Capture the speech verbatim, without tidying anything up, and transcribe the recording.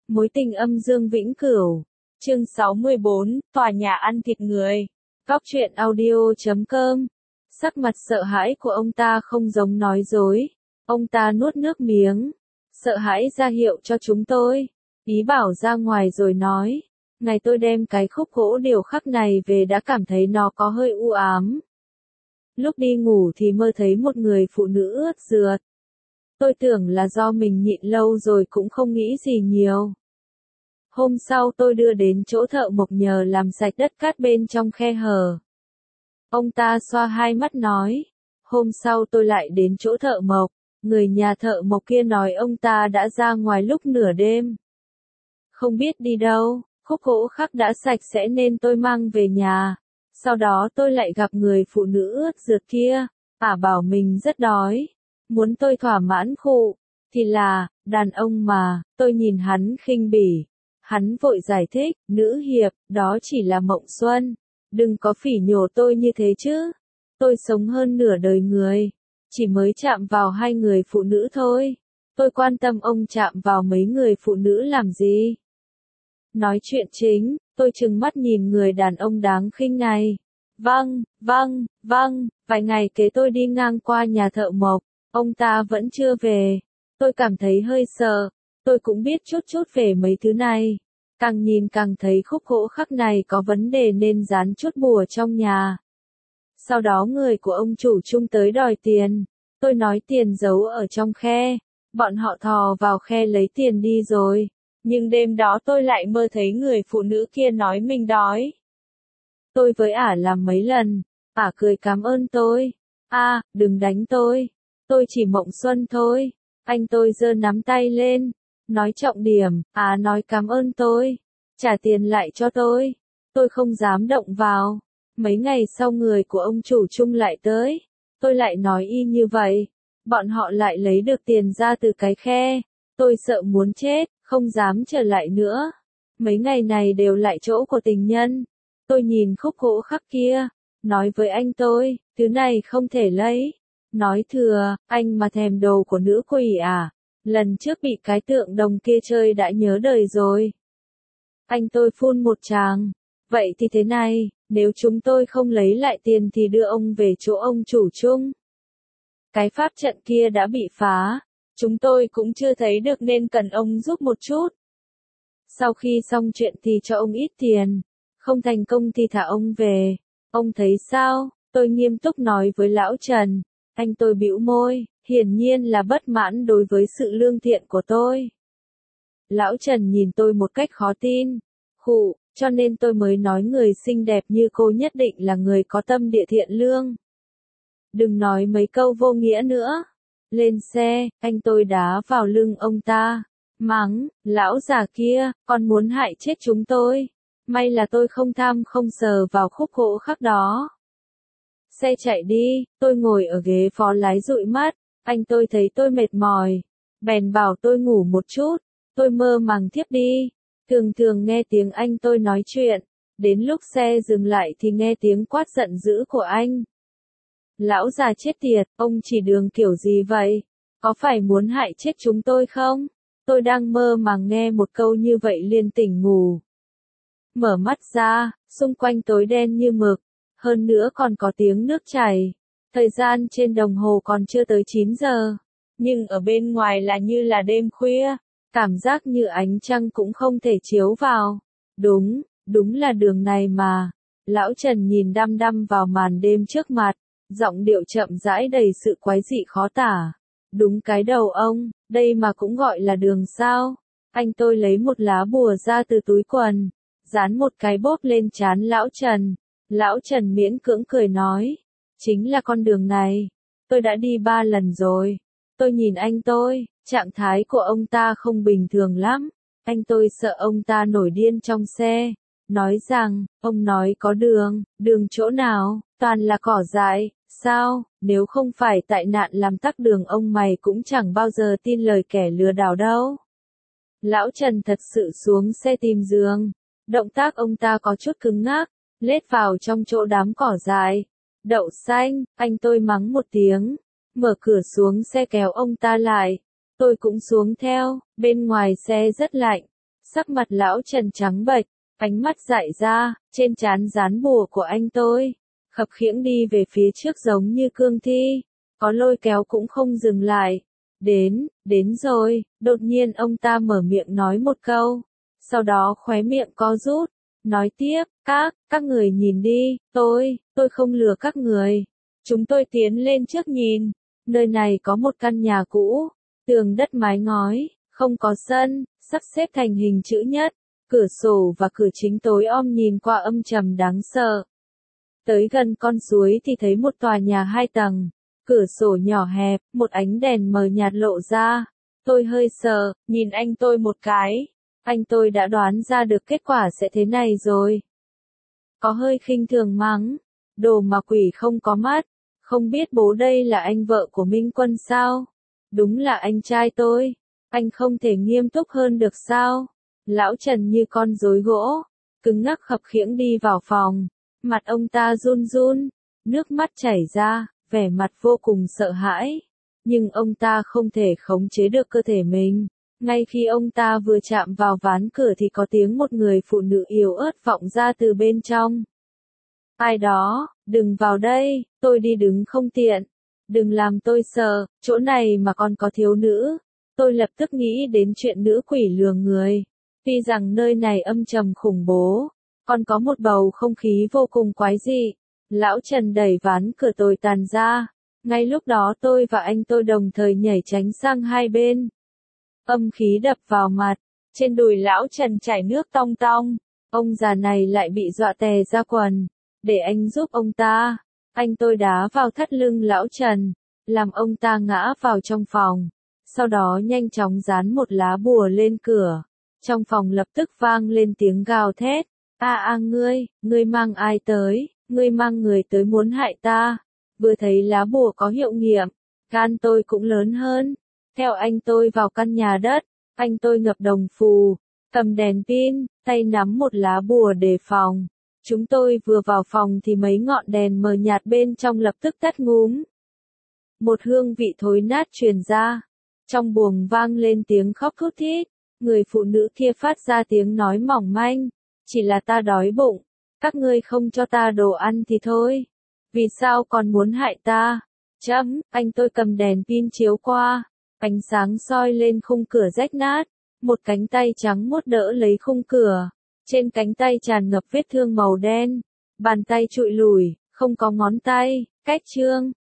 Mối tình âm dương vĩnh cửu. Chương sáu mươi bốn, tòa nhà ăn thịt người. Góc truyện audio chấm com. Sắc mặt sợ hãi của ông ta không giống nói dối. Ông ta nuốt nước miếng. Sợ hãi ra hiệu cho chúng tôi. Ý bảo ra ngoài rồi nói. Ngày tôi đem cái khúc gỗ điêu khắc này về đã cảm thấy nó có hơi u ám. Lúc đi ngủ thì mơ thấy một người phụ nữ ướt rượt. Tôi tưởng là do mình nhịn lâu rồi cũng không nghĩ gì nhiều. Hôm sau tôi đưa đến chỗ thợ mộc nhờ làm sạch đất cát bên trong khe hở. Ông ta xoa hai mắt nói. Hôm sau tôi lại đến chỗ thợ mộc. Người nhà thợ mộc kia nói ông ta đã ra ngoài lúc nửa đêm. Không biết đi đâu, khúc gỗ khắc đã sạch sẽ nên tôi mang về nhà. Sau đó tôi lại gặp người phụ nữ ướt rượt kia. Ả bảo mình rất đói. Muốn tôi thỏa mãn khụ. Thì là, đàn ông mà, tôi nhìn hắn khinh bỉ. Hắn vội giải thích, nữ hiệp, đó chỉ là mộng xuân. Đừng có phỉ nhổ tôi như thế chứ. Tôi sống hơn nửa đời người. Chỉ mới chạm vào hai người phụ nữ thôi. Tôi quan tâm ông chạm vào mấy người phụ nữ làm gì. Nói chuyện chính, tôi trừng mắt nhìn người đàn ông đáng khinh này. Vâng, vâng, vâng, vài ngày kế tôi đi ngang qua nhà thợ mộc. Ông ta vẫn chưa về. Tôi cảm thấy hơi sợ. Tôi cũng biết chút chút về mấy thứ này. Càng nhìn càng thấy khúc gỗ khắc này có vấn đề nên dán chút bùa trong nhà. Sau đó người của ông chủ chung tới đòi tiền. Tôi nói tiền giấu ở trong khe. Bọn họ thò vào khe lấy tiền đi rồi. Nhưng đêm đó tôi lại mơ thấy người phụ nữ kia nói mình đói. Tôi với ả làm mấy lần. Ả cười cảm ơn tôi. À, đừng đánh tôi. Tôi chỉ mộng xuân thôi. Anh tôi giơ nắm tay lên. Nói trọng điểm, à nói cảm ơn tôi. Trả tiền lại cho tôi. Tôi không dám động vào. Mấy ngày sau người của ông chủ chung lại tới. Tôi lại nói y như vậy. Bọn họ lại lấy được tiền ra từ cái khe. Tôi sợ muốn chết, không dám trở lại nữa. Mấy ngày này đều lại chỗ của tình nhân. Tôi nhìn khúc gỗ khắc kia. Nói với anh tôi, thứ này không thể lấy. Nói thừa, anh mà thèm đồ của nữ quỷ à? Lần trước bị cái tượng đồng kia chơi đã nhớ đời rồi. Anh tôi phun một tràng. Vậy thì thế này, nếu chúng tôi không lấy lại tiền thì đưa ông về chỗ ông chủ chung. Cái pháp trận kia đã bị phá. Chúng tôi cũng chưa thấy được nên cần ông giúp một chút. Sau khi xong chuyện thì cho ông ít tiền. Không thành công thì thả ông về. Ông thấy sao? Tôi nghiêm túc nói với lão Trần. Anh tôi bĩu môi, hiển nhiên là bất mãn đối với sự lương thiện của tôi. Lão Trần nhìn tôi một cách khó tin. Khụ, cho nên tôi mới nói người xinh đẹp như cô nhất định là người có tâm địa thiện lương. Đừng nói mấy câu vô nghĩa nữa. Lên xe, anh tôi đá vào lưng ông ta. Mắng, lão già kia, con muốn hại chết chúng tôi. May là tôi không tham không sờ vào khúc gỗ khắc đó. Xe chạy đi, tôi ngồi ở ghế phó lái dụi mắt, anh tôi thấy tôi mệt mỏi, bèn bảo tôi ngủ một chút, tôi mơ màng thiếp đi, thường thường nghe tiếng anh tôi nói chuyện, đến lúc xe dừng lại thì nghe tiếng quát giận dữ của anh. Lão già chết tiệt, ông chỉ đường kiểu gì vậy? Có phải muốn hại chết chúng tôi không? Tôi đang mơ màng nghe một câu như vậy liền tỉnh ngủ. Mở mắt ra, xung quanh tối đen như mực. Hơn nữa còn có tiếng nước chảy. Thời gian trên đồng hồ còn chưa tới chín giờ. Nhưng ở bên ngoài là như là đêm khuya. Cảm giác như ánh trăng cũng không thể chiếu vào. Đúng, đúng là đường này mà. Lão Trần nhìn đăm đăm vào màn đêm trước mặt. Giọng điệu chậm rãi đầy sự quái dị khó tả. Đúng cái đầu ông, đây mà cũng gọi là đường sao. Anh tôi lấy một lá bùa ra từ túi quần. Dán một cái bóp lên trán lão Trần. Lão Trần miễn cưỡng cười nói, chính là con đường này, tôi đã đi ba lần rồi. Tôi nhìn anh tôi, trạng thái của ông ta không bình thường lắm. Anh tôi sợ ông ta nổi điên trong xe, nói rằng, ông nói có đường, đường chỗ nào, toàn là cỏ dại, sao, nếu không phải tại nạn làm tắc đường ông mày cũng chẳng bao giờ tin lời kẻ lừa đảo đâu. Lão Trần thật sự xuống xe tìm giường, động tác ông ta có chút cứng ngắc. Lết vào trong chỗ đám cỏ dại. Đậu xanh, anh tôi mắng một tiếng. Mở cửa xuống xe kéo ông ta lại. Tôi cũng xuống theo, bên ngoài xe rất lạnh. Sắc mặt lão Trần trắng bệch, ánh mắt dại ra, trên trán dán bùa của anh tôi. Khập khiễng đi về phía trước giống như cương thi, có lôi kéo cũng không dừng lại. Đến, đến rồi, đột nhiên ông ta mở miệng nói một câu, sau đó khóe miệng co rút, nói tiếp, các, các người nhìn đi, tôi, tôi không lừa các người. Chúng tôi tiến lên trước nhìn, nơi này có một căn nhà cũ, tường đất mái ngói, không có sân, sắp xếp thành hình chữ nhất, cửa sổ và cửa chính tối om nhìn qua âm trầm đáng sợ. Tới gần con suối thì thấy một tòa nhà hai tầng, cửa sổ nhỏ hẹp, một ánh đèn mờ nhạt lộ ra. Tôi hơi sợ, nhìn anh tôi một cái, anh tôi đã đoán ra được kết quả sẽ thế này rồi. Có hơi khinh thường mắng, đồ mà quỷ không có mắt, không biết bố đây là anh vợ của Minh Quân sao? Đúng là anh trai tôi, anh không thể nghiêm túc hơn được sao? Lão Trần như con rối gỗ, cứng ngắc khập khiễng đi vào phòng, mặt ông ta run run, nước mắt chảy ra, vẻ mặt vô cùng sợ hãi. Nhưng ông ta không thể khống chế được cơ thể mình. Ngay khi ông ta vừa chạm vào ván cửa thì có tiếng một người phụ nữ yếu ớt vọng ra từ bên trong. Ai đó, đừng vào đây, tôi đi đứng không tiện. Đừng làm tôi sợ, chỗ này mà còn có thiếu nữ. Tôi lập tức nghĩ đến chuyện nữ quỷ lừa người. Tuy rằng nơi này âm trầm khủng bố, còn có một bầu không khí vô cùng quái dị. Lão Trần đẩy ván cửa tồi tàn ra. Ngay lúc đó tôi và anh tôi đồng thời nhảy tránh sang hai bên. Âm khí đập vào mặt, trên đùi lão Trần chảy nước tong tong. Ông già này lại bị dọa tè ra quần. Để anh giúp ông ta. Anh tôi đá vào thắt lưng lão Trần, làm ông ta ngã vào trong phòng. Sau đó nhanh chóng dán một lá bùa lên cửa. Trong phòng lập tức vang lên tiếng gào thét. A a ngươi, ngươi mang ai tới, ngươi mang người tới muốn hại ta. Vừa thấy lá bùa có hiệu nghiệm, gan tôi cũng lớn hơn. Theo anh tôi vào căn nhà đất, anh tôi ngập đồng phù, cầm đèn pin, tay nắm một lá bùa đề phòng. Chúng tôi vừa vào phòng thì mấy ngọn đèn mờ nhạt bên trong lập tức tắt ngúm. Một hương vị thối nát truyền ra. Trong buồng vang lên tiếng khóc thút thít. Người phụ nữ kia phát ra tiếng nói mỏng manh. Chỉ là ta đói bụng. Các ngươi không cho ta đồ ăn thì thôi. Vì sao còn muốn hại ta? Chấm, anh tôi cầm đèn pin chiếu qua. Ánh sáng soi lên khung cửa rách nát. Một cánh tay trắng muốt đỡ lấy khung cửa. Trên cánh tay tràn ngập vết thương màu đen. Bàn tay trụi lủi, không có ngón tay. Cách chương.